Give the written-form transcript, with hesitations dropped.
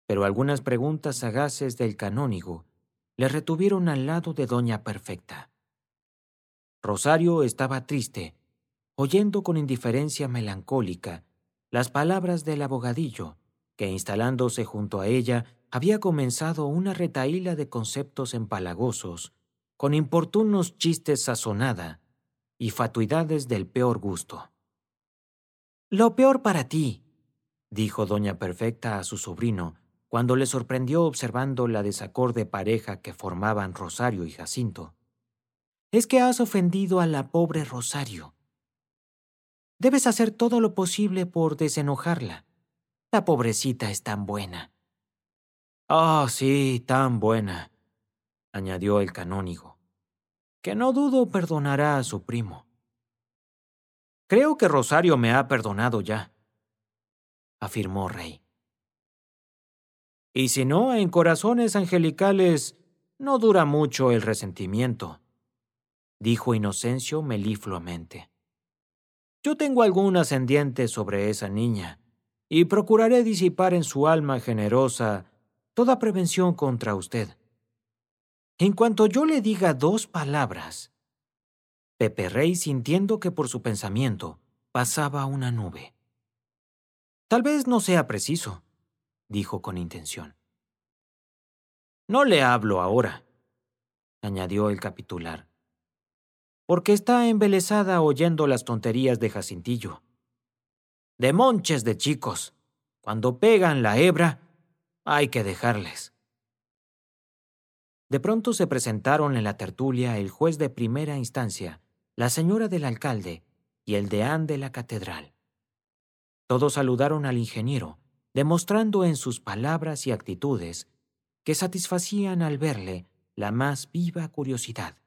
pero algunas preguntas sagaces del canónigo le retuvieron al lado de doña Perfecta. Rosario estaba triste, oyendo con indiferencia melancólica las palabras del abogadillo, que instalándose junto a ella había comenzado una retahíla de conceptos empalagosos, con importunos chistes sazonada y fatuidades del peor gusto. «Lo peor para ti», dijo doña Perfecta a su sobrino, cuando le sorprendió observando la desacorde pareja que formaban Rosario y Jacinto, «es que has ofendido a la pobre Rosario. Debes hacer todo lo posible por desenojarla. La pobrecita es tan buena». «Ah, sí, tan buena», añadió el canónigo, «que no dudo perdonará a su primo». «Creo que Rosario me ha perdonado ya», afirmó Rey. «Y si no, en corazones angelicales no dura mucho el resentimiento», dijo Inocencio melifluamente. «Yo tengo algún ascendiente sobre esa niña, y procuraré disipar en su alma generosa toda prevención contra usted. En cuanto yo le diga 2 palabras». Pepe-Rey, sintiendo que por su pensamiento pasaba una nube. «Tal vez no sea preciso», dijo con intención. «No le hablo ahora», añadió el capitular, «porque está embelesada oyendo las tonterías de Jacintillo. De monches de chicos, cuando pegan la hebra, hay que dejarles». De pronto se presentaron en la tertulia el juez de primera instancia, la señora del alcalde y el deán de la catedral. Todos saludaron al ingeniero, demostrando en sus palabras y actitudes que satisfacían al verle la más viva curiosidad.